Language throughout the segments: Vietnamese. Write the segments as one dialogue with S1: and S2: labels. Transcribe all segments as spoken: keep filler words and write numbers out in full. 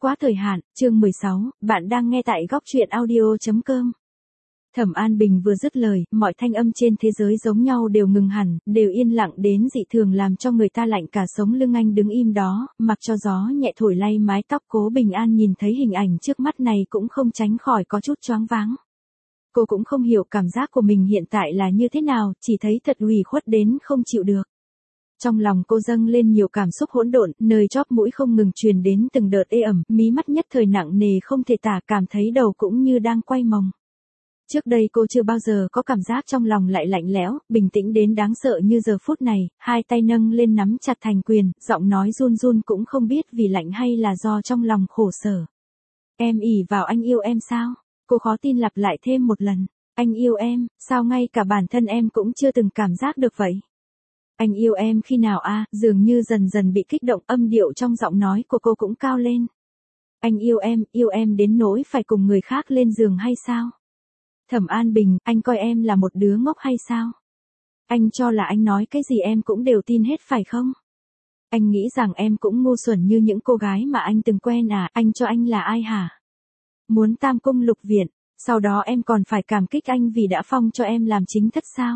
S1: quá thời hạn, chương mười sáu, bạn đang nghe tại góc truyện audio chấm com. Thẩm An Bình vừa dứt lời, mọi thanh âm trên thế giới giống nhau đều ngừng hẳn, đều yên lặng đến dị thường làm cho người ta lạnh cả sống lưng. Anh đứng im đó, mặc cho gió nhẹ thổi lay mái tóc. Cố Bình An nhìn thấy hình ảnh trước mắt này cũng không tránh khỏi có chút choáng váng. Cô cũng không hiểu cảm giác của mình hiện tại là như thế nào, chỉ thấy thật ủy khuất đến không chịu được. Trong lòng cô dâng lên nhiều cảm xúc hỗn độn, nơi chóp mũi không ngừng truyền đến từng đợt ê ẩm, mí mắt nhất thời nặng nề không thể tả, cảm thấy đầu cũng như đang quay mòng. Trước đây cô chưa bao giờ có cảm giác trong lòng lại lạnh lẽo, bình tĩnh đến đáng sợ như giờ phút này, hai tay nâng lên nắm chặt thành quyền, giọng nói run run cũng không biết vì lạnh hay là do trong lòng khổ sở. Em ỷ vào anh yêu em sao? Cô khó tin lặp lại thêm một lần. Anh yêu em, sao ngay cả bản thân em cũng chưa từng cảm giác được vậy? Anh yêu em khi nào a? À, dường như dần dần bị kích động, âm điệu trong giọng nói của cô cũng cao lên. Anh yêu em, yêu em đến nỗi phải cùng người khác lên giường hay sao? Thẩm An Bình, anh coi em là một đứa ngốc hay sao? Anh cho là anh nói cái gì em cũng đều tin hết phải không? Anh nghĩ rằng em cũng ngu xuẩn như những cô gái mà anh từng quen à? Anh cho anh là ai hả? Muốn tam cung lục viện, sau đó em còn phải cảm kích anh vì đã phong cho em làm chính thất sao?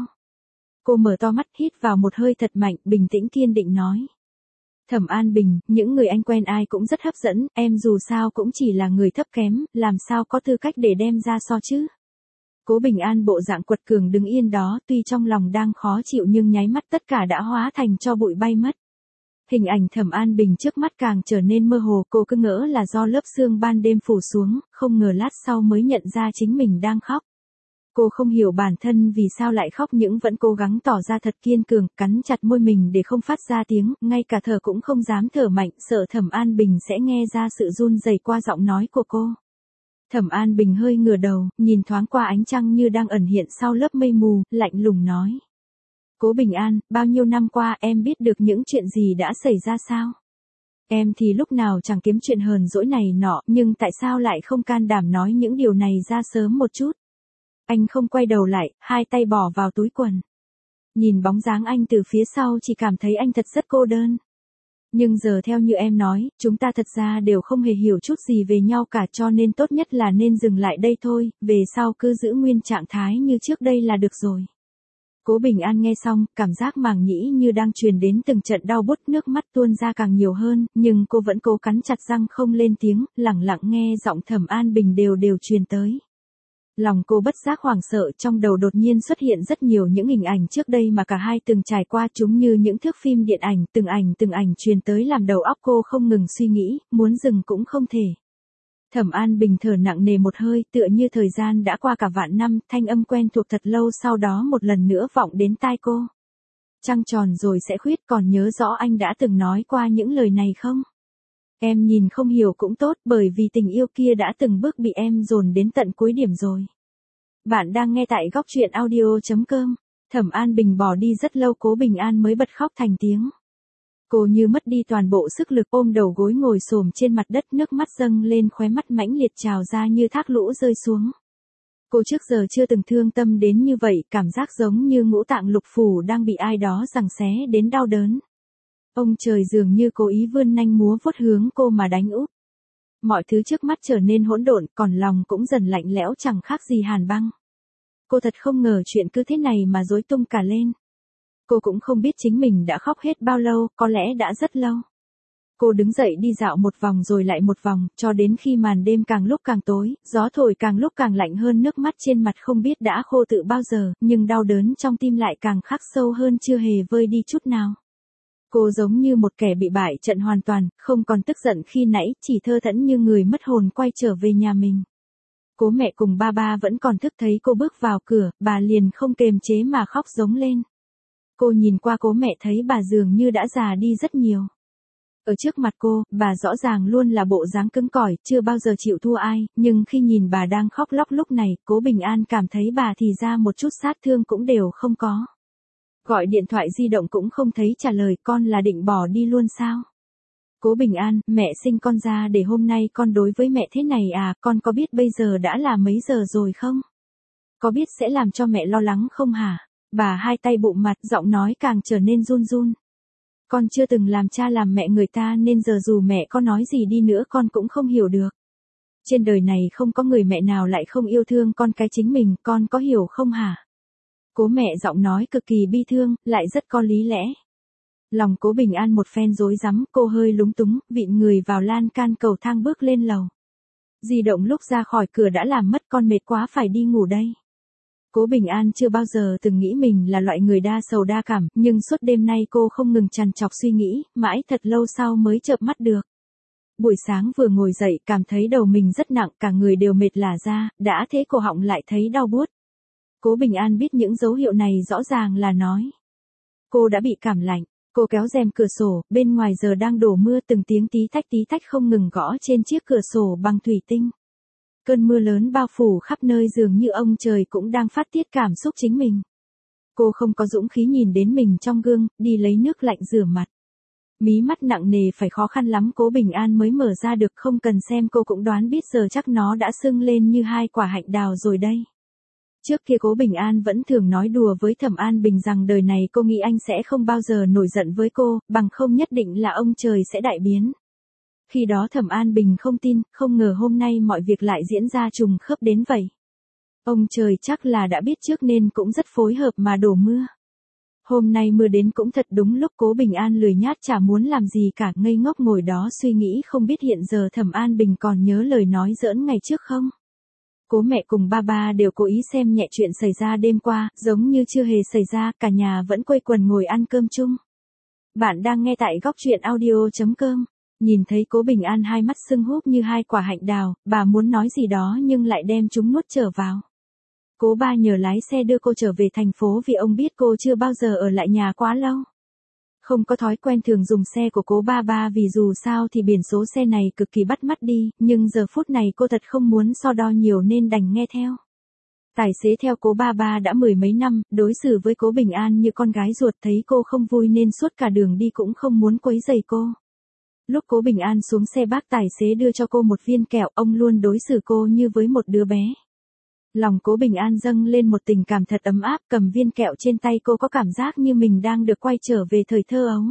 S1: Cô mở to mắt, hít vào một hơi thật mạnh, bình tĩnh kiên định nói. Thẩm An Bình, những người anh quen ai cũng rất hấp dẫn, em dù sao cũng chỉ là người thấp kém, làm sao có tư cách để đem ra so chứ? Cố Bình An bộ dạng quật cường đứng yên đó, tuy trong lòng đang khó chịu nhưng nháy mắt tất cả đã hóa thành tro bụi bay mất. Hình ảnh Thẩm An Bình trước mắt càng trở nên mơ hồ, cô cứ ngỡ là do lớp sương ban đêm phủ xuống, không ngờ lát sau mới nhận ra chính mình đang khóc. Cô không hiểu bản thân vì sao lại khóc nhưng vẫn cố gắng tỏ ra thật kiên cường, cắn chặt môi mình để không phát ra tiếng, ngay cả thở cũng không dám thở mạnh, sợ Thẩm An Bình sẽ nghe ra sự run rẩy qua giọng nói của cô. Thẩm An Bình hơi ngửa đầu, nhìn thoáng qua ánh trăng như đang ẩn hiện sau lớp mây mù, lạnh lùng nói. Cố Bình An, bao nhiêu năm qua em biết được những chuyện gì đã xảy ra sao? Em thì lúc nào chẳng kiếm chuyện hờn dỗi này nọ, nhưng tại sao lại không can đảm nói những điều này ra sớm một chút? Anh không quay đầu lại, hai tay bỏ vào túi quần. Nhìn bóng dáng anh từ phía sau chỉ cảm thấy anh thật rất cô đơn. Nhưng giờ theo như em nói, chúng ta thật ra đều không hề hiểu chút gì về nhau cả, cho nên tốt nhất là nên dừng lại đây thôi, về sau cứ giữ nguyên trạng thái như trước đây là được rồi. Cố Bình An nghe xong, cảm giác màng nhĩ như đang truyền đến từng trận đau buốt, nước mắt tuôn ra càng nhiều hơn, nhưng cô vẫn cố cắn chặt răng không lên tiếng, lẳng lặng nghe giọng Thẩm An Bình đều đều truyền tới. Lòng cô bất giác hoảng sợ, trong đầu đột nhiên xuất hiện rất nhiều những hình ảnh trước đây mà cả hai từng trải qua, chúng như những thước phim điện ảnh, từng ảnh từng ảnh truyền tới làm đầu óc cô không ngừng suy nghĩ, muốn dừng cũng không thể. Thẩm An Bình thở nặng nề một hơi, tựa như thời gian đã qua cả vạn năm, thanh âm quen thuộc thật lâu sau đó một lần nữa vọng đến tai cô. Trăng tròn rồi sẽ khuyết, còn nhớ rõ anh đã từng nói qua những lời này không? Em nhìn không hiểu cũng tốt, bởi vì tình yêu kia đã từng bước bị em dồn đến tận cuối điểm rồi. Bạn đang nghe tại góc truyện audio chấm com. Thẩm An Bình bỏ đi rất lâu, Cố Bình An mới bật khóc thành tiếng. Cô như mất đi toàn bộ sức lực, ôm đầu gối ngồi xổm trên mặt đất, nước mắt dâng lên khóe mắt mãnh liệt trào ra như thác lũ rơi xuống. Cô trước giờ chưa từng thương tâm đến như vậy, cảm giác giống như ngũ tạng lục phủ đang bị ai đó giằng xé đến đau đớn. Ông trời dường như cố ý vươn nanh múa vuốt hướng cô mà đánh úp. Mọi thứ trước mắt trở nên hỗn độn, còn lòng cũng dần lạnh lẽo chẳng khác gì hàn băng. Cô thật không ngờ chuyện cứ thế này mà rối tung cả lên. Cô cũng không biết chính mình đã khóc hết bao lâu, có lẽ đã rất lâu. Cô đứng dậy đi dạo một vòng rồi lại một vòng, cho đến khi màn đêm càng lúc càng tối, gió thổi càng lúc càng lạnh hơn, nước mắt trên mặt không biết đã khô từ bao giờ, nhưng đau đớn trong tim lại càng khắc sâu hơn, chưa hề vơi đi chút nào. Cô giống như một kẻ bị bại trận hoàn toàn, không còn tức giận khi nãy, chỉ thơ thẫn như người mất hồn quay trở về nhà mình. Cố mẹ cùng ba ba vẫn còn thức, thấy cô bước vào cửa, bà liền không kềm chế mà khóc giống lên. Cô nhìn qua cố mẹ thấy bà dường như đã già đi rất nhiều. Ở trước mặt cô, bà rõ ràng luôn là bộ dáng cứng cỏi, chưa bao giờ chịu thua ai, nhưng khi nhìn bà đang khóc lóc lúc này, Cố Bình An cảm thấy bà thì ra một chút sát thương cũng đều không có. Gọi điện thoại di động cũng không thấy trả lời, con là định bỏ đi luôn sao? Cố Bình An, mẹ sinh con ra để hôm nay con đối với mẹ thế này à, con có biết bây giờ đã là mấy giờ rồi không? Có biết sẽ làm cho mẹ lo lắng không hả? Bà hai tay bụng mặt, giọng nói càng trở nên run run. Con chưa từng làm cha làm mẹ người ta nên giờ dù mẹ có nói gì đi nữa con cũng không hiểu được. Trên đời này không có người mẹ nào lại không yêu thương con cái chính mình, con có hiểu không hả? Cố mẹ giọng nói cực kỳ bi thương, lại rất có lý lẽ. Lòng Cố Bình An một phen rối rắm, cô hơi lúng túng, vịn người vào lan can cầu thang bước lên lầu. Di động lúc ra khỏi cửa đã làm mất, con mệt quá phải đi ngủ đây. Cố Bình An chưa bao giờ từng nghĩ mình là loại người đa sầu đa cảm, nhưng suốt đêm nay cô không ngừng trằn trọc suy nghĩ, mãi thật lâu sau mới chợp mắt được. Buổi sáng vừa ngồi dậy, cảm thấy đầu mình rất nặng, cả người đều mệt lả ra, đã thế cổ họng lại thấy đau buốt. Cố Bình An biết những dấu hiệu này rõ ràng là nói cô đã bị cảm lạnh. Cô kéo rèm cửa sổ, bên ngoài giờ đang đổ mưa, từng tiếng tí tách tí tách không ngừng gõ trên chiếc cửa sổ bằng thủy tinh. Cơn mưa lớn bao phủ khắp nơi, dường như ông trời cũng đang phát tiết cảm xúc chính mình. Cô không có dũng khí nhìn đến mình trong gương, đi lấy nước lạnh rửa mặt. Mí mắt nặng nề, phải khó khăn lắm Cố Bình An mới mở ra được, không cần xem cô cũng đoán biết giờ chắc nó đã sưng lên như hai quả hạnh đào rồi đây. Trước kia Cố Bình An vẫn thường nói đùa với Thẩm An Bình rằng đời này cô nghĩ anh sẽ không bao giờ nổi giận với cô, bằng không nhất định là ông trời sẽ đại biến. Khi đó Thẩm An Bình không tin, không ngờ hôm nay mọi việc lại diễn ra trùng khớp đến vậy. Ông trời chắc là đã biết trước nên cũng rất phối hợp mà đổ mưa. Hôm nay mưa đến cũng thật đúng lúc, Cố Bình An lười nhác chả muốn làm gì cả, ngây ngốc ngồi đó suy nghĩ không biết hiện giờ Thẩm An Bình còn nhớ lời nói giỡn ngày trước không. Cố mẹ cùng ba ba đều cố ý xem nhẹ chuyện xảy ra đêm qua, giống như chưa hề xảy ra, cả nhà vẫn quây quần ngồi ăn cơm chung. Bạn đang nghe tại góc truyện audio chấm com. Nhìn thấy Cố Bình An hai mắt sưng húp như hai quả hạnh đào, bà muốn nói gì đó nhưng lại đem chúng nuốt trở vào. Cố ba nhờ lái xe đưa cô trở về thành phố vì ông biết cô chưa bao giờ ở lại nhà quá lâu. Không có thói quen thường dùng xe của Cố ba ba vì dù sao thì biển số xe này cực kỳ bắt mắt đi, nhưng giờ phút này cô thật không muốn so đo nhiều nên đành nghe theo. Tài xế theo Cố ba ba đã mười mấy năm, đối xử với Cố Bình An như con gái ruột, thấy cô không vui nên suốt cả đường đi cũng không muốn quấy rầy cô. Lúc Cố Bình An xuống xe bác tài xế đưa cho cô một viên kẹo, ông luôn đối xử cô như với một đứa bé. Lòng Cố Bình An dâng lên một tình cảm thật ấm áp, cầm viên kẹo trên tay cô có cảm giác như mình đang được quay trở về thời thơ ấu.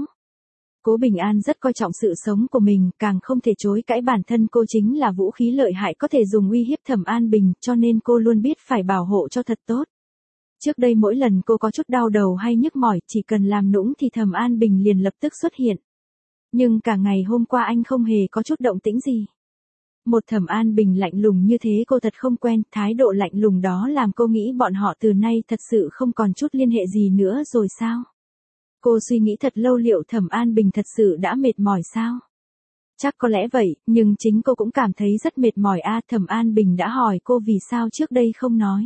S1: Cố Bình An rất coi trọng sự sống của mình, càng không thể chối cãi bản thân cô chính là vũ khí lợi hại có thể dùng uy hiếp Thẩm An Bình, cho nên cô luôn biết phải bảo hộ cho thật tốt. Trước đây mỗi lần cô có chút đau đầu hay nhức mỏi, chỉ cần làm nũng thì Thẩm An Bình liền lập tức xuất hiện. Nhưng cả ngày hôm qua anh không hề có chút động tĩnh gì. Một Thẩm An Bình lạnh lùng như thế cô thật không quen, thái độ lạnh lùng đó làm cô nghĩ bọn họ từ nay thật sự không còn chút liên hệ gì nữa rồi sao? Cô suy nghĩ thật lâu liệu Thẩm An Bình thật sự đã mệt mỏi sao? Chắc có lẽ vậy, nhưng chính cô cũng cảm thấy rất mệt mỏi a. À, Thẩm An Bình đã hỏi cô vì sao trước đây không nói.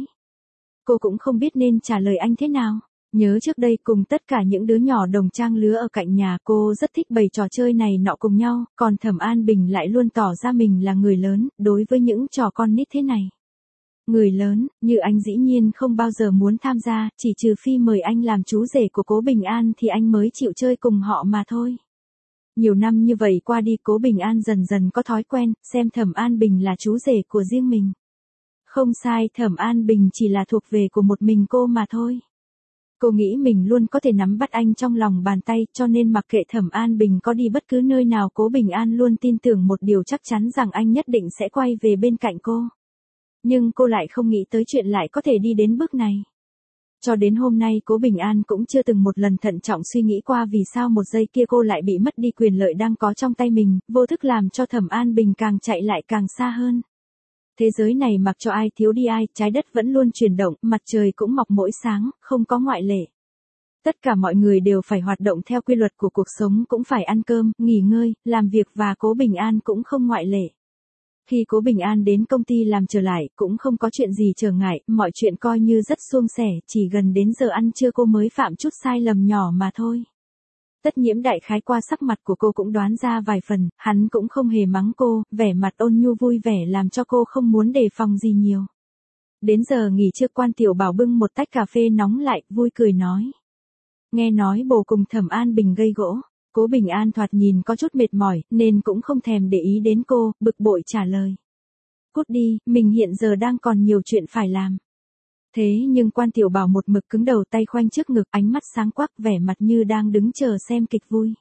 S1: Cô cũng không biết nên trả lời anh thế nào. Nhớ trước đây cùng tất cả những đứa nhỏ đồng trang lứa ở cạnh nhà, cô rất thích bày trò chơi này nọ cùng nhau, còn Thẩm An Bình lại luôn tỏ ra mình là người lớn, đối với những trò con nít thế này. Người lớn, như anh dĩ nhiên không bao giờ muốn tham gia, chỉ trừ phi mời anh làm chú rể của Cố Bình An thì anh mới chịu chơi cùng họ mà thôi. Nhiều năm như vậy qua đi, Cố Bình An dần dần có thói quen, xem Thẩm An Bình là chú rể của riêng mình. Không sai, Thẩm An Bình chỉ là thuộc về của một mình cô mà thôi. Cô nghĩ mình luôn có thể nắm bắt anh trong lòng bàn tay, cho nên mặc kệ Thẩm An Bình có đi bất cứ nơi nào, Cố Bình An luôn tin tưởng một điều chắc chắn rằng anh nhất định sẽ quay về bên cạnh cô. Nhưng cô lại không nghĩ tới chuyện lại có thể đi đến bước này. Cho đến hôm nay Cố Bình An cũng chưa từng một lần thận trọng suy nghĩ qua vì sao một giây kia cô lại bị mất đi quyền lợi đang có trong tay mình, vô thức làm cho Thẩm An Bình càng chạy lại càng xa hơn. Thế giới này mặc cho ai thiếu đi ai, trái đất vẫn luôn chuyển động, mặt trời cũng mọc mỗi sáng, không có ngoại lệ. Tất cả mọi người đều phải hoạt động theo quy luật của cuộc sống, cũng phải ăn cơm, nghỉ ngơi, làm việc và Cố Bình An cũng không ngoại lệ. Khi Cố Bình An đến công ty làm trở lại, cũng không có chuyện gì trở ngại, mọi chuyện coi như rất suôn sẻ, chỉ gần đến giờ ăn trưa cô mới phạm chút sai lầm nhỏ mà thôi. Tất Nhiễm đại khái qua sắc mặt của cô cũng đoán ra vài phần, hắn cũng không hề mắng cô, vẻ mặt ôn nhu vui vẻ làm cho cô không muốn đề phòng gì nhiều. Đến giờ nghỉ trưa Quan Tiểu Bảo bưng một tách cà phê nóng lại, vui cười nói. Nghe nói bồ cùng Thẩm An Bình gây gỗ. Cố Bình An thoạt nhìn có chút mệt mỏi, nên cũng không thèm để ý đến cô, bực bội trả lời. Cút đi, mình hiện giờ đang còn nhiều chuyện phải làm. Thế nhưng Quan Tiểu Bảo một mực cứng đầu, tay khoanh trước ngực, ánh mắt sáng quắc, vẻ mặt như đang đứng chờ xem kịch vui.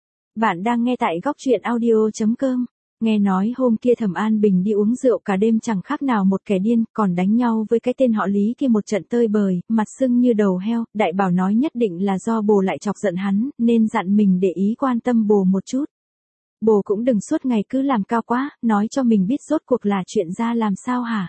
S1: Bạn đang nghe tại góc truyện audio.com. Nghe nói hôm kia Thẩm An Bình đi uống rượu cả đêm chẳng khác nào một kẻ điên, còn đánh nhau với cái tên họ Lý kia một trận tơi bời, mặt sưng như đầu heo. Đại Bảo nói nhất định là do bồ lại chọc giận hắn, nên dặn mình để ý quan tâm bồ một chút. Bồ cũng đừng suốt ngày cứ làm cao quá, nói cho mình biết rốt cuộc là chuyện ra làm sao hả?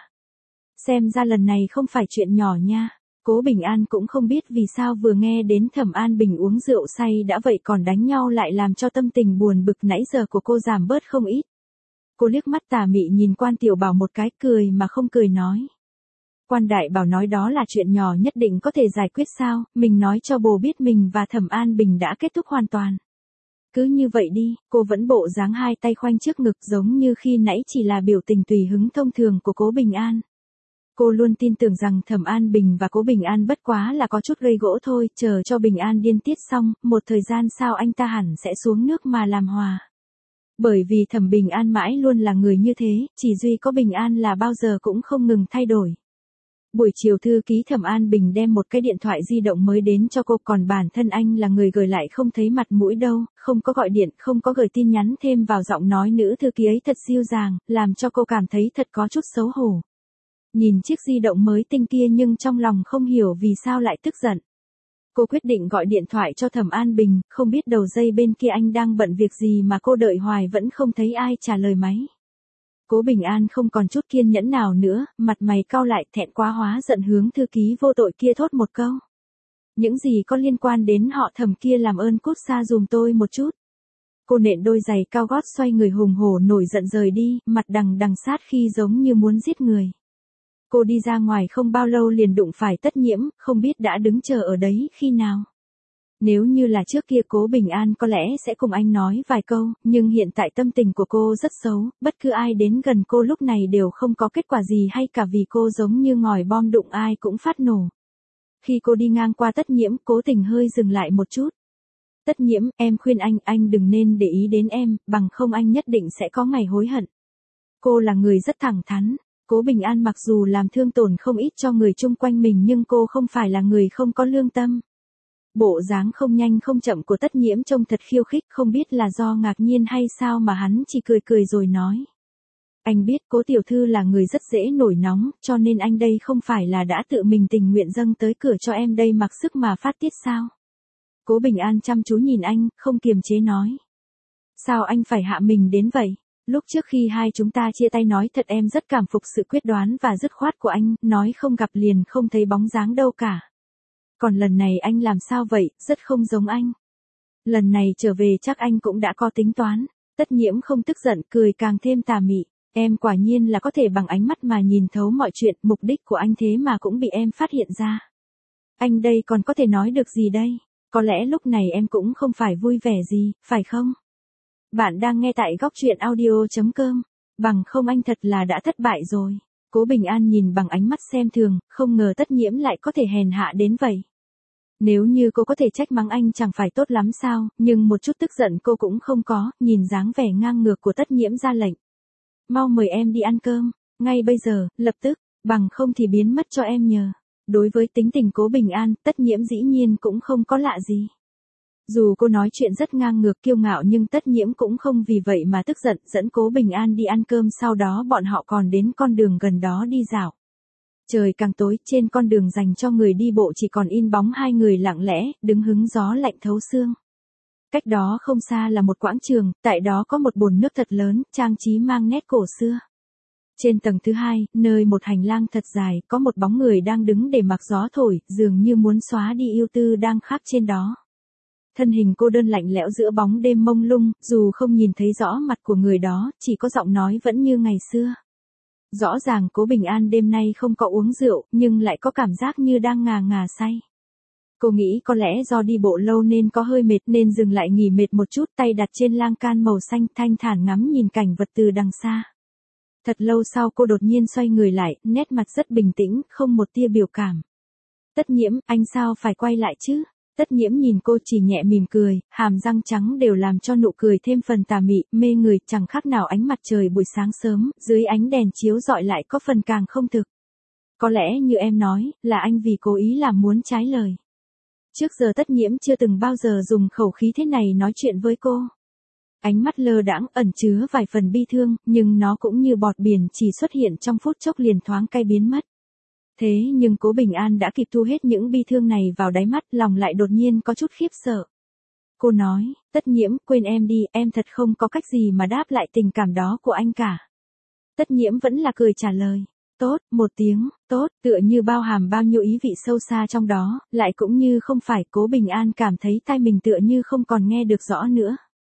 S1: Xem ra lần này không phải chuyện nhỏ nha. Cố Bình An cũng không biết vì sao vừa nghe đến Thẩm An Bình uống rượu say đã vậy còn đánh nhau lại làm cho tâm tình buồn bực nãy giờ của cô giảm bớt không ít. Cô liếc mắt tà mị nhìn Quan Tiểu Bảo một cái, cười mà không cười nói. Quan Đại Bảo nói đó là chuyện nhỏ nhất định có thể giải quyết sao, mình nói cho bồ biết mình và Thẩm An Bình đã kết thúc hoàn toàn. Cứ như vậy đi, cô vẫn bộ dáng hai tay khoanh trước ngực giống như khi nãy chỉ là biểu tình tùy hứng thông thường của Cố Bình An. Cô luôn tin tưởng rằng Thẩm An Bình và Cố Bình An bất quá là có chút gây gỗ thôi, chờ cho Bình An điên tiết xong, một thời gian sau anh ta hẳn sẽ xuống nước mà làm hòa. Bởi vì Thẩm Bình An mãi luôn là người như thế, chỉ duy có Bình An là bao giờ cũng không ngừng thay đổi. Buổi chiều thư ký Thẩm An Bình đem một cái điện thoại di động mới đến cho cô, còn bản thân anh là người gửi lại không thấy mặt mũi đâu, không có gọi điện, không có gửi tin nhắn, thêm vào giọng nói nữ thư ký ấy thật dịu dàng, làm cho cô cảm thấy thật có chút xấu hổ. Nhìn chiếc di động mới tinh kia nhưng trong lòng không hiểu vì sao lại tức giận. Cô quyết định gọi điện thoại cho Thẩm An Bình, không biết đầu dây bên kia anh đang bận việc gì mà cô đợi hoài vẫn không thấy ai trả lời máy. Cố Bình An không còn chút kiên nhẫn nào nữa, mặt mày cau lại, thẹn quá hóa giận hướng thư ký vô tội kia thốt một câu. Những gì có liên quan đến họ Thẩm kia làm ơn cút xa dùm tôi một chút. Cô nện đôi giày cao gót xoay người hùng hổ nổi giận rời đi, mặt đằng đằng sát khi giống như muốn giết người. Cô đi ra ngoài không bao lâu liền đụng phải Tất Nhiễm, không biết đã đứng chờ ở đấy khi nào. Nếu như là trước kia Cố Bình An có lẽ sẽ cùng anh nói vài câu, nhưng hiện tại tâm tình của cô rất xấu, bất cứ ai đến gần cô lúc này đều không có kết quả gì hay cả vì cô giống như ngòi bom đụng ai cũng phát nổ. Khi cô đi ngang qua Tất Nhiễm, Cố Tình hơi dừng lại một chút. Tất Nhiễm, em khuyên anh, anh đừng nên để ý đến em, bằng không anh nhất định sẽ có ngày hối hận. Cô là người rất thẳng thắn. Cố Bình An mặc dù làm thương tổn không ít cho người chung quanh mình nhưng cô không phải là người không có lương tâm. Bộ dáng không nhanh không chậm của Tất Nhiễm trông thật khiêu khích, không biết là do ngạc nhiên hay sao mà hắn chỉ cười cười rồi nói. Anh biết Cố tiểu thư là người rất dễ nổi nóng, cho nên anh đây không phải là đã tự mình tình nguyện dâng tới cửa cho em đây mặc sức mà phát tiết sao? Cố Bình An chăm chú nhìn anh, không kiềm chế nói. Sao anh phải hạ mình đến vậy? Lúc trước khi hai chúng ta chia tay nói thật em rất cảm phục sự quyết đoán và dứt khoát của anh, nói không gặp liền không thấy bóng dáng đâu cả. Còn lần này anh làm sao vậy, rất không giống anh. Lần này trở về chắc anh cũng đã có tính toán. Tất Nhiễm không tức giận, cười càng thêm tà mị. Em quả nhiên là có thể bằng ánh mắt mà nhìn thấu mọi chuyện, mục đích của anh thế mà cũng bị em phát hiện ra. Anh đây còn có thể nói được gì đây? Có lẽ lúc này em cũng không phải vui vẻ gì, phải không? Bạn đang nghe tại góc truyện audio.com. Bằng không anh thật là đã thất bại rồi. Cố Bình An nhìn bằng ánh mắt xem thường, không ngờ Tất Nhiễm lại có thể hèn hạ đến vậy. Nếu như cô có thể trách mắng anh chẳng phải tốt lắm sao, nhưng một chút tức giận cô cũng không có, nhìn dáng vẻ ngang ngược của Tất Nhiễm ra lệnh. Mau mời em đi ăn cơm, ngay bây giờ, lập tức, bằng không thì biến mất cho em nhờ. Đối với tính tình Cố Bình An, Tất Nhiễm dĩ nhiên cũng không có lạ gì. Dù cô nói chuyện rất ngang ngược kiêu ngạo nhưng Tất Nhiễm cũng không vì vậy mà tức giận, dẫn Cố Bình An đi ăn cơm, sau đó bọn họ còn đến con đường gần đó đi dạo. Trời càng tối, trên con đường dành cho người đi bộ chỉ còn in bóng hai người lặng lẽ, đứng hứng gió lạnh thấu xương. Cách đó không xa là một quảng trường, tại đó có một bồn nước thật lớn, trang trí mang nét cổ xưa. Trên tầng thứ hai, nơi một hành lang thật dài, có một bóng người đang đứng để mặc gió thổi, dường như muốn xóa đi ưu tư đang khắc trên đó. Thân hình cô đơn lạnh lẽo giữa bóng đêm mông lung, dù không nhìn thấy rõ mặt của người đó, chỉ có giọng nói vẫn như ngày xưa. Rõ ràng Cố Bình An đêm nay không có uống rượu, nhưng lại có cảm giác như đang ngà ngà say. Cô nghĩ có lẽ do đi bộ lâu nên có hơi mệt nên dừng lại nghỉ mệt một chút, tay đặt trên lan can màu xanh, thanh thản ngắm nhìn cảnh vật từ đằng xa. Thật lâu sau cô đột nhiên xoay người lại, nét mặt rất bình tĩnh, không một tia biểu cảm. Tất Nhiễm, anh sao phải quay lại chứ? Tất Nhiễm nhìn cô chỉ nhẹ mỉm cười, hàm răng trắng đều làm cho nụ cười thêm phần tà mị, mê người, chẳng khác nào ánh mặt trời buổi sáng sớm, dưới ánh đèn chiếu rọi lại có phần càng không thực. Có lẽ như em nói, là anh vì cố ý làm muốn trái lời. Trước giờ Tất Nhiễm chưa từng bao giờ dùng khẩu khí thế này nói chuyện với cô. Ánh mắt lơ đãng ẩn chứa vài phần bi thương, nhưng nó cũng như bọt biển chỉ xuất hiện trong phút chốc liền thoáng cay biến mất. Thế nhưng Cố Bình An đã kịp thu hết những bi thương này vào đáy mắt, lòng lại đột nhiên có chút khiếp sợ. Cô nói, Tất Nhiễm, quên em đi, em thật không có cách gì mà đáp lại tình cảm đó của anh cả. Tất Nhiễm vẫn là cười trả lời. Tốt, một tiếng, tốt, tựa như bao hàm bao nhiêu ý vị sâu xa trong đó, lại cũng như không phải. Cố Bình An cảm thấy tai mình tựa như không còn nghe được rõ nữa.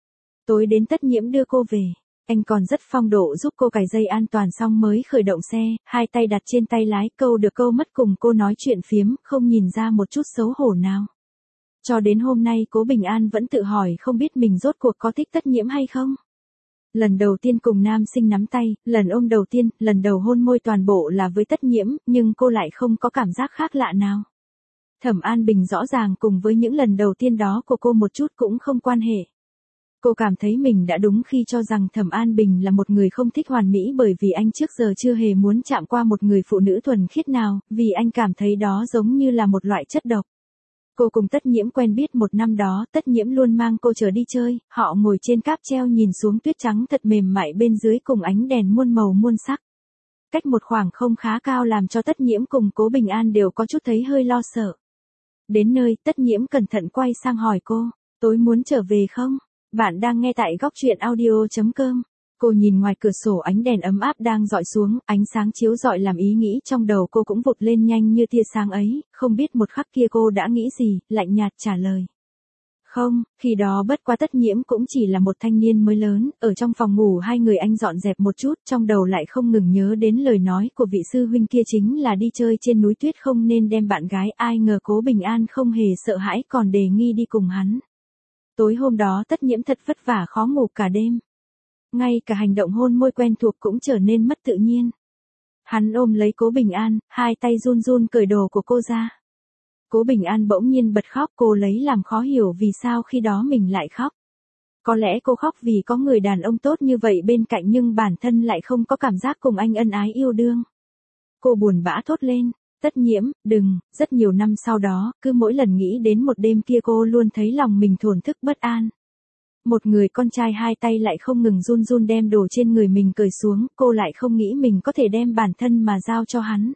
S1: Tối đến Tất Nhiễm đưa cô về. Anh còn rất phong độ giúp cô cài dây an toàn xong mới khởi động xe, hai tay đặt trên tay lái, câu được câu mất cùng cô nói chuyện phiếm, không nhìn ra một chút xấu hổ nào. Cho đến hôm nay Cố Bình An vẫn tự hỏi không biết mình rốt cuộc có thích Tất Nhiễm hay không. Lần đầu tiên cùng nam sinh nắm tay, lần ôm đầu tiên, lần đầu hôn môi toàn bộ là với Tất Nhiễm, nhưng cô lại không có cảm giác khác lạ nào. Thẩm An Bình rõ ràng cùng với những lần đầu tiên đó của cô một chút cũng không quan hệ. Cô cảm thấy mình đã đúng khi cho rằng Thẩm An Bình là một người không thích hoàn mỹ bởi vì anh trước giờ chưa hề muốn chạm qua một người phụ nữ thuần khiết nào, vì anh cảm thấy đó giống như là một loại chất độc. Cô cùng Tất Nhiễm quen biết một năm đó, Tất Nhiễm luôn mang cô chở đi chơi, họ ngồi trên cáp treo nhìn xuống tuyết trắng thật mềm mại bên dưới cùng ánh đèn muôn màu muôn sắc. Cách một khoảng không khá cao làm cho Tất Nhiễm cùng Cố Bình An đều có chút thấy hơi lo sợ. Đến nơi, Tất Nhiễm cẩn thận quay sang hỏi cô, tối muốn trở về không? Bạn đang nghe tại góc truyện audio chấm com. Cô nhìn ngoài cửa sổ ánh đèn ấm áp đang dọi xuống, ánh sáng chiếu rọi làm ý nghĩ trong đầu cô cũng vụt lên nhanh như tia sáng ấy, không biết một khắc kia cô đã nghĩ gì, lạnh nhạt trả lời. Không, khi đó bất quá Tất Nhiễm cũng chỉ là một thanh niên mới lớn, ở trong phòng ngủ hai người anh dọn dẹp một chút, trong đầu lại không ngừng nhớ đến lời nói của vị sư huynh kia chính là đi chơi trên núi tuyết không nên đem bạn gái, ai ngờ Cố Bình An không hề sợ hãi còn đề nghị đi cùng hắn. Tối hôm đó Tất Nhiễm thật vất vả khó ngủ cả đêm. Ngay cả hành động hôn môi quen thuộc cũng trở nên mất tự nhiên. Hắn ôm lấy Cố Bình An, hai tay run run cởi đồ của cô ra. Cố Bình An bỗng nhiên bật khóc, cô lấy làm khó hiểu vì sao khi đó mình lại khóc. Có lẽ cô khóc vì có người đàn ông tốt như vậy bên cạnh nhưng bản thân lại không có cảm giác cùng anh ân ái yêu đương. Cô buồn bã thốt lên, Tất Nhiễm, đừng, rất nhiều năm sau đó, cứ mỗi lần nghĩ đến một đêm kia cô luôn thấy lòng mình thổn thức bất an. Một người con trai hai tay lại không ngừng run run đem đồ trên người mình cởi xuống, cô lại không nghĩ mình có thể đem bản thân mà giao cho hắn.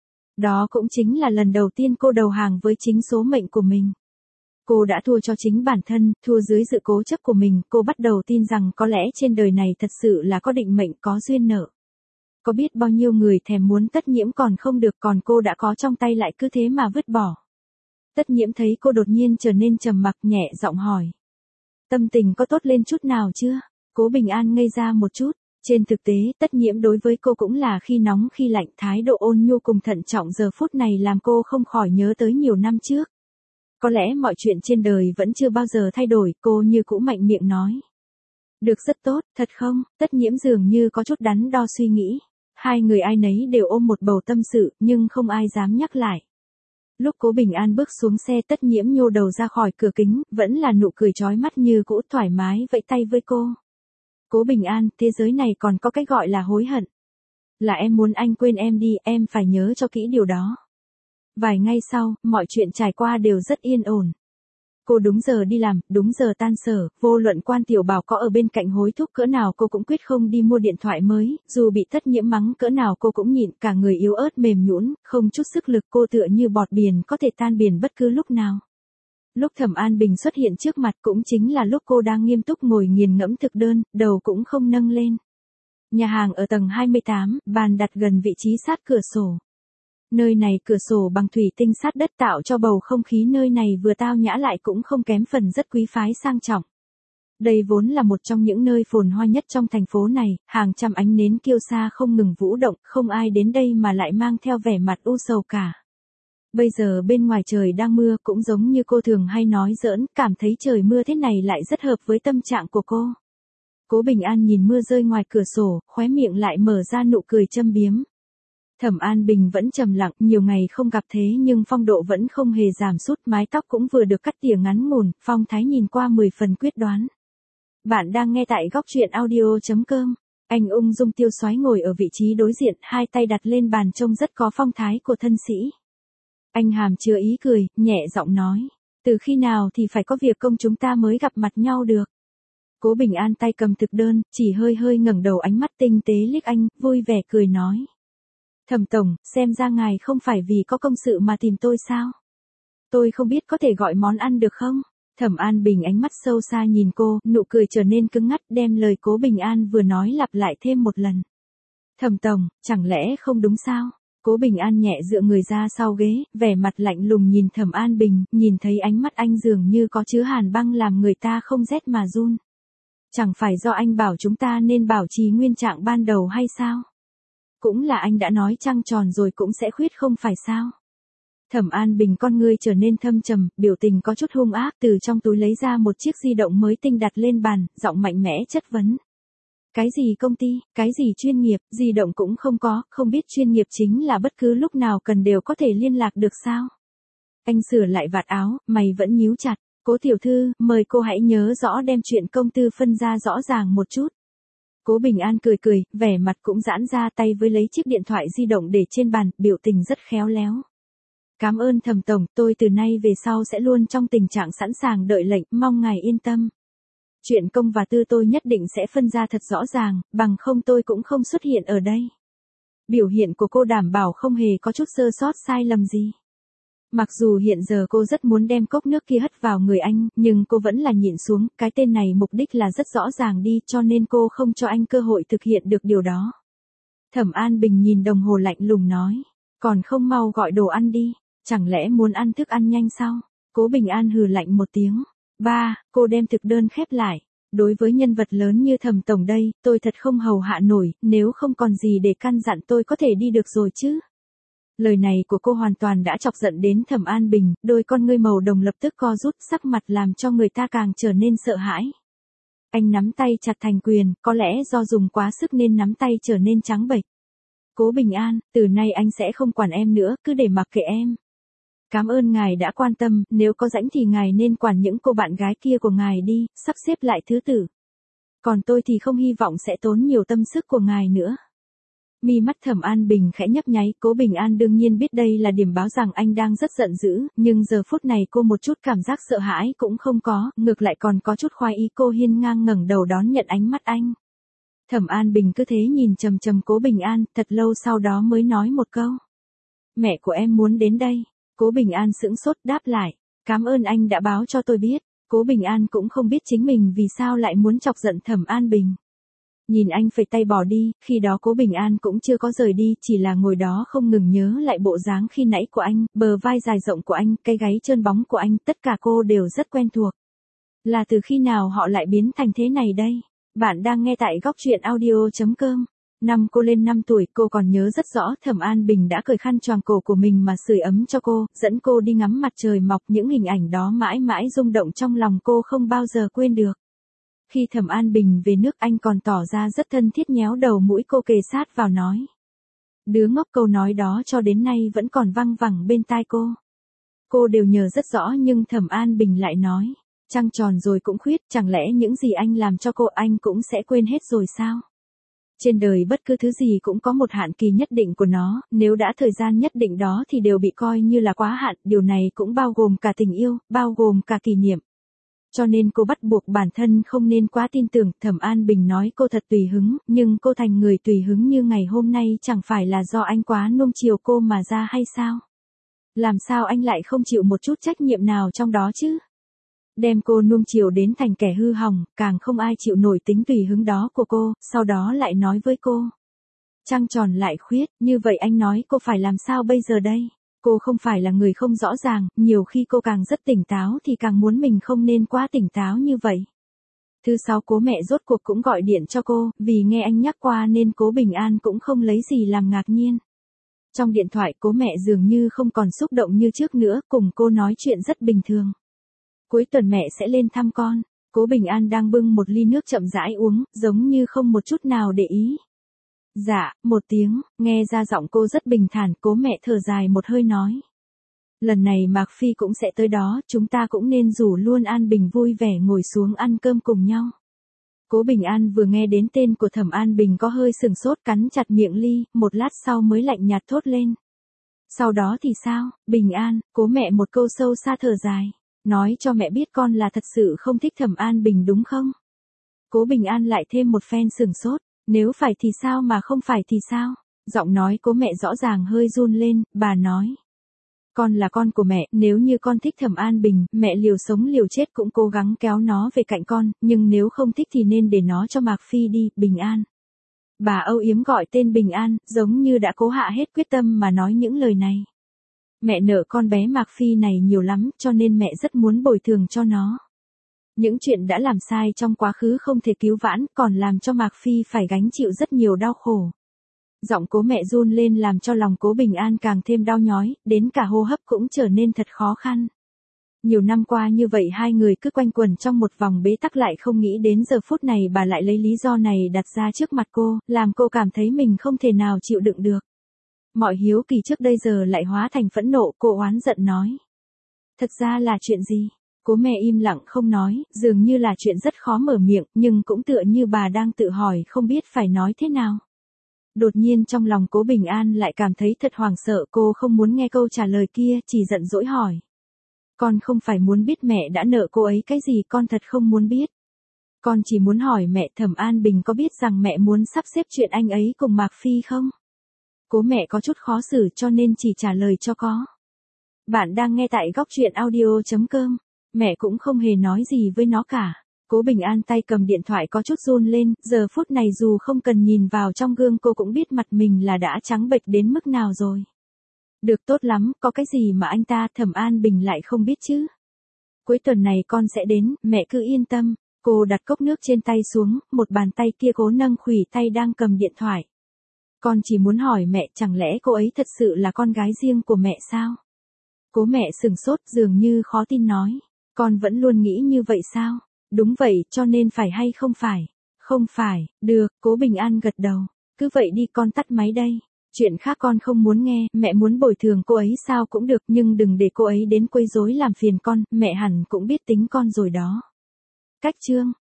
S1: Đó cũng chính là lần đầu tiên cô đầu hàng với chính số mệnh của mình. Cô đã thua cho chính bản thân, thua dưới sự cố chấp của mình, cô bắt đầu tin rằng có lẽ trên đời này thật sự là có định mệnh có duyên nợ. Có biết bao nhiêu người thèm muốn Tất Nhiễm còn không được còn cô đã có trong tay lại cứ thế mà vứt bỏ. Tất Nhiễm thấy cô đột nhiên trở nên trầm mặc nhẹ giọng hỏi. Tâm tình có tốt lên chút nào chưa? Cố Bình An ngây ra một chút. Trên thực tế, Tất Nhiễm đối với cô cũng là khi nóng khi lạnh, thái độ ôn nhu cùng thận trọng giờ phút này làm cô không khỏi nhớ tới nhiều năm trước. Có lẽ mọi chuyện trên đời vẫn chưa bao giờ thay đổi, cô như cũ mạnh miệng nói. Được rất tốt, thật không? Tất Nhiễm dường như có chút đắn đo suy nghĩ. Hai người ai nấy đều ôm một bầu tâm sự, nhưng không ai dám nhắc lại. Lúc Cố Bình An bước xuống xe Tất Nhiễm nhô đầu ra khỏi cửa kính, vẫn là nụ cười chói mắt như cũ thoải mái vẫy tay với cô. Cố Bình An, thế giới này còn có cái gọi là hối hận. Là em muốn anh quên em đi, em phải nhớ cho kỹ điều đó. Vài ngày sau, mọi chuyện trải qua đều rất yên ổn. Cô đúng giờ đi làm, đúng giờ tan sở, vô luận Quan Tiểu Bảo có ở bên cạnh hối thúc cỡ nào cô cũng quyết không đi mua điện thoại mới, dù bị Tất Nhiễm mắng cỡ nào cô cũng nhịn, cả người yếu ớt mềm nhũn, không chút sức lực, cô tựa như bọt biển có thể tan biển bất cứ lúc nào. Lúc Thẩm An Bình xuất hiện trước mặt cũng chính là lúc cô đang nghiêm túc ngồi nghiền ngẫm thực đơn, đầu cũng không nâng lên. Nhà hàng ở tầng hai mươi tám, bàn đặt gần vị trí sát cửa sổ. Nơi này cửa sổ bằng thủy tinh sát đất tạo cho bầu không khí nơi này vừa tao nhã lại cũng không kém phần rất quý phái sang trọng. Đây vốn là một trong những nơi phồn hoa nhất trong thành phố này, hàng trăm ánh nến kiêu sa không ngừng vũ động, không ai đến đây mà lại mang theo vẻ mặt u sầu cả. Bây giờ bên ngoài trời đang mưa cũng giống như cô thường hay nói giỡn, cảm thấy trời mưa thế này lại rất hợp với tâm trạng của cô. Cố Bình An nhìn mưa rơi ngoài cửa sổ, khóe miệng lại mở ra nụ cười châm biếm. Thẩm An Bình vẫn trầm lặng, nhiều ngày không gặp thế nhưng phong độ vẫn không hề giảm sút, mái tóc cũng vừa được cắt tỉa ngắn ngủn, phong thái nhìn qua mười phần quyết đoán. Bạn đang nghe tại góc truyện audio chấm com. Anh ung dung tiêu xoái ngồi ở vị trí đối diện, hai tay đặt lên bàn trông rất có phong thái của thân sĩ. Anh hàm chứa ý cười, nhẹ giọng nói. Từ khi nào thì phải có việc công chúng ta mới gặp mặt nhau được. Cố Bình An tay cầm thực đơn, chỉ hơi hơi ngẩng đầu, ánh mắt tinh tế liếc anh, vui vẻ cười nói. Thẩm tổng, xem ra ngài không phải vì có công sự mà tìm tôi sao? Tôi không biết có thể gọi món ăn được không? Thẩm An Bình ánh mắt sâu xa nhìn cô, nụ cười trở nên cứng ngắt, đem lời Cố Bình An vừa nói lặp lại thêm một lần. Thẩm tổng, chẳng lẽ không đúng sao? Cố Bình An nhẹ dựa người ra sau ghế, vẻ mặt lạnh lùng nhìn Thẩm An Bình, nhìn thấy ánh mắt anh dường như có chứa hàn băng làm người ta không rét mà run. Chẳng phải do anh bảo chúng ta nên bảo trì nguyên trạng ban đầu hay sao? Cũng là anh đã nói trăng tròn rồi cũng sẽ khuyết không phải sao? Thẩm An Bình con ngươi trở nên thâm trầm, biểu tình có chút hung ác, từ trong túi lấy ra một chiếc di động mới tinh đặt lên bàn, giọng mạnh mẽ chất vấn. Cái gì công ty, cái gì chuyên nghiệp, di động cũng không có, không biết chuyên nghiệp chính là bất cứ lúc nào cần đều có thể liên lạc được sao? Anh sửa lại vạt áo, mày vẫn nhíu chặt. Cố tiểu thư, mời cô hãy nhớ rõ đem chuyện công tư phân ra rõ ràng một chút. Cố Bình An cười cười, vẻ mặt cũng giãn ra, tay với lấy chiếc điện thoại di động để trên bàn, biểu tình rất khéo léo. Cảm ơn Thẩm tổng, tôi từ nay về sau sẽ luôn trong tình trạng sẵn sàng đợi lệnh, mong ngài yên tâm. Chuyện công và tư tôi nhất định sẽ phân ra thật rõ ràng, bằng không tôi cũng không xuất hiện ở đây. Biểu hiện của cô đảm bảo không hề có chút sơ sót sai lầm gì. Mặc dù hiện giờ cô rất muốn đem cốc nước kia hất vào người anh, nhưng cô vẫn là nhịn xuống, cái tên này mục đích là rất rõ ràng đi, cho nên cô không cho anh cơ hội thực hiện được điều đó. Thẩm An Bình nhìn đồng hồ lạnh lùng nói, còn không mau gọi đồ ăn đi, chẳng lẽ muốn ăn thức ăn nhanh sao? Cố Bình An hừ lạnh một tiếng. Ba, cô đem thực đơn khép lại. Đối với nhân vật lớn như Thẩm tổng đây, tôi thật không hầu hạ nổi, nếu không còn gì để căn dặn tôi có thể đi được rồi chứ. Lời này của cô hoàn toàn đã chọc giận đến Thẩm An Bình, đôi con ngươi màu đồng lập tức co rút, sắc mặt làm cho người ta càng trở nên sợ hãi. Anh nắm tay chặt thành quyền, có lẽ do dùng quá sức nên nắm tay trở nên trắng bệch. Cố Bình An, từ nay anh sẽ không quản em nữa, cứ để mặc kệ em. Cảm ơn ngài đã quan tâm, nếu có rảnh thì ngài nên quản những cô bạn gái kia của ngài đi, sắp xếp lại thứ tự. Còn tôi thì không hy vọng sẽ tốn nhiều tâm sức của ngài nữa. Mi mắt Thẩm An Bình khẽ nhấp nháy, Cố Bình An đương nhiên biết đây là điểm báo rằng anh đang rất giận dữ, nhưng giờ phút này cô một chút cảm giác sợ hãi cũng không có, ngược lại còn có chút khoái ý. Cô hiên ngang ngẩng đầu đón nhận ánh mắt anh. Thẩm An Bình cứ thế nhìn chằm chằm Cố Bình An, thật lâu sau đó mới nói một câu. Mẹ của em muốn đến đây. Cố Bình An sững sốt đáp lại, cảm ơn anh đã báo cho tôi biết. Cố Bình An cũng không biết chính mình vì sao lại muốn chọc giận Thẩm An Bình. Nhìn anh phẩy tay bỏ đi, khi đó Cố Bình An cũng chưa có rời đi, chỉ là ngồi đó không ngừng nhớ lại bộ dáng khi nãy của anh, bờ vai dài rộng của anh, cái gáy trơn bóng của anh, tất cả cô đều rất quen thuộc. Là từ khi nào họ lại biến thành thế này đây? Bạn đang nghe tại góc truyện audio chấm com. Năm cô lên năm tuổi, cô còn nhớ rất rõ, Thẩm An Bình đã cởi khăn choàng cổ của mình mà sưởi ấm cho cô, dẫn cô đi ngắm mặt trời mọc, những hình ảnh đó mãi mãi rung động trong lòng cô không bao giờ quên được. Khi Thẩm An Bình về nước anh còn tỏ ra rất thân thiết, nhéo đầu mũi cô kề sát vào nói. Đứa ngốc, câu nói đó cho đến nay vẫn còn văng vẳng bên tai cô. Cô đều nhớ rất rõ nhưng Thẩm An Bình lại nói. Trăng tròn rồi cũng khuyết, chẳng lẽ những gì anh làm cho cô anh cũng sẽ quên hết rồi sao? Trên đời bất cứ thứ gì cũng có một hạn kỳ nhất định của nó, nếu đã thời gian nhất định đó thì đều bị coi như là quá hạn, điều này cũng bao gồm cả tình yêu, bao gồm cả kỷ niệm. Cho nên cô bắt buộc bản thân không nên quá tin tưởng. Thẩm An Bình nói cô thật tùy hứng, nhưng cô thành người tùy hứng như ngày hôm nay chẳng phải là do anh quá nuông chiều cô mà ra hay sao? Làm sao anh lại không chịu một chút trách nhiệm nào trong đó chứ? Đem cô nuông chiều đến thành kẻ hư hỏng, càng không ai chịu nổi tính tùy hứng đó của cô, sau đó lại nói với cô. Trăng tròn lại khuyết, như vậy anh nói cô phải làm sao bây giờ đây? Cô không phải là người không rõ ràng, nhiều khi cô càng rất tỉnh táo thì càng muốn mình không nên quá tỉnh táo như vậy. Thứ sáu Cố mẹ rốt cuộc cũng gọi điện cho cô, vì nghe anh nhắc qua nên Cố Bình An cũng không lấy gì làm ngạc nhiên. Trong điện thoại Cố mẹ dường như không còn xúc động như trước nữa, cùng cô nói chuyện rất bình thường. Cuối tuần mẹ sẽ lên thăm con. Cố Bình An đang bưng một ly nước chậm rãi uống, giống như không một chút nào để ý. Dạ, một tiếng, nghe ra giọng cô rất bình thản, Cố mẹ thở dài một hơi nói. Lần này Mạc Phi cũng sẽ tới đó, chúng ta cũng nên rủ luôn An Bình vui vẻ ngồi xuống ăn cơm cùng nhau. Cố Bình An vừa nghe đến tên của Thẩm An Bình có hơi sừng sốt, cắn chặt miệng ly, một lát sau mới lạnh nhạt thốt lên. Sau đó thì sao, Bình An, cố mẹ một câu sâu xa thở dài. Nói cho mẹ biết con là thật sự không thích Thẩm An Bình đúng không? Cố Bình An lại thêm một phen sừng sốt. Nếu phải thì sao mà không phải thì sao? Giọng nói cố mẹ rõ ràng hơi run lên, bà nói. Con là con của mẹ, nếu như con thích Thẩm An Bình, mẹ liều sống liều chết cũng cố gắng kéo nó về cạnh con, nhưng nếu không thích thì nên để nó cho Mạc Phi đi, Bình An. Bà âu yếm gọi tên Bình An, giống như đã cố hạ hết quyết tâm mà nói những lời này. Mẹ nợ con bé Mạc Phi này nhiều lắm, cho nên mẹ rất muốn bồi thường cho nó. Những chuyện đã làm sai trong quá khứ không thể cứu vãn, còn làm cho Mạc Phi phải gánh chịu rất nhiều đau khổ. Giọng cố mẹ run lên làm cho lòng cố Bình An càng thêm đau nhói, đến cả hô hấp cũng trở nên thật khó khăn. Nhiều năm qua như vậy hai người cứ quanh quẩn trong một vòng bế tắc, lại không nghĩ đến giờ phút này bà lại lấy lý do này đặt ra trước mặt cô, làm cô cảm thấy mình không thể nào chịu đựng được. Mọi hiếu kỳ trước đây giờ lại hóa thành phẫn nộ, cô oán giận nói. Thật ra là chuyện gì? Cố mẹ im lặng không nói, dường như là chuyện rất khó mở miệng, nhưng cũng tựa như bà đang tự hỏi không biết phải nói thế nào. Đột nhiên trong lòng cố Bình An lại cảm thấy thật hoảng sợ, cô không muốn nghe câu trả lời kia, chỉ giận dỗi hỏi. Con không phải muốn biết mẹ đã nợ cô ấy cái gì, con thật không muốn biết. Con chỉ muốn hỏi mẹ Thẩm An Bình có biết rằng mẹ muốn sắp xếp chuyện anh ấy cùng Mạc Phi không? Cố mẹ có chút khó xử cho nên chỉ trả lời cho có. Bạn đang nghe tại góc truyện audio chấm com. Mẹ cũng không hề nói gì với nó cả. Cố Bình An tay cầm điện thoại có chút run lên, giờ phút này dù không cần nhìn vào trong gương cô cũng biết mặt mình là đã trắng bệch đến mức nào rồi. Được, tốt lắm, có cái gì mà anh ta Thẩm An Bình lại không biết chứ? Cuối tuần này con sẽ đến, mẹ cứ yên tâm. Cô đặt cốc nước trên tay xuống, một bàn tay kia cố nâng khuỷu tay đang cầm điện thoại. Con chỉ muốn hỏi mẹ, chẳng lẽ cô ấy thật sự là con gái riêng của mẹ sao? Cố mẹ sừng sốt, dường như khó tin nói. Con vẫn luôn nghĩ như vậy sao? Đúng vậy, cho nên phải hay không phải? Không phải, được, cố Bình An gật đầu. Cứ vậy đi, con tắt máy đây. Chuyện khác con không muốn nghe, mẹ muốn bồi thường cô ấy sao cũng được, nhưng đừng để cô ấy đến quấy rối làm phiền con, mẹ hẳn cũng biết tính con rồi đó. Cách chương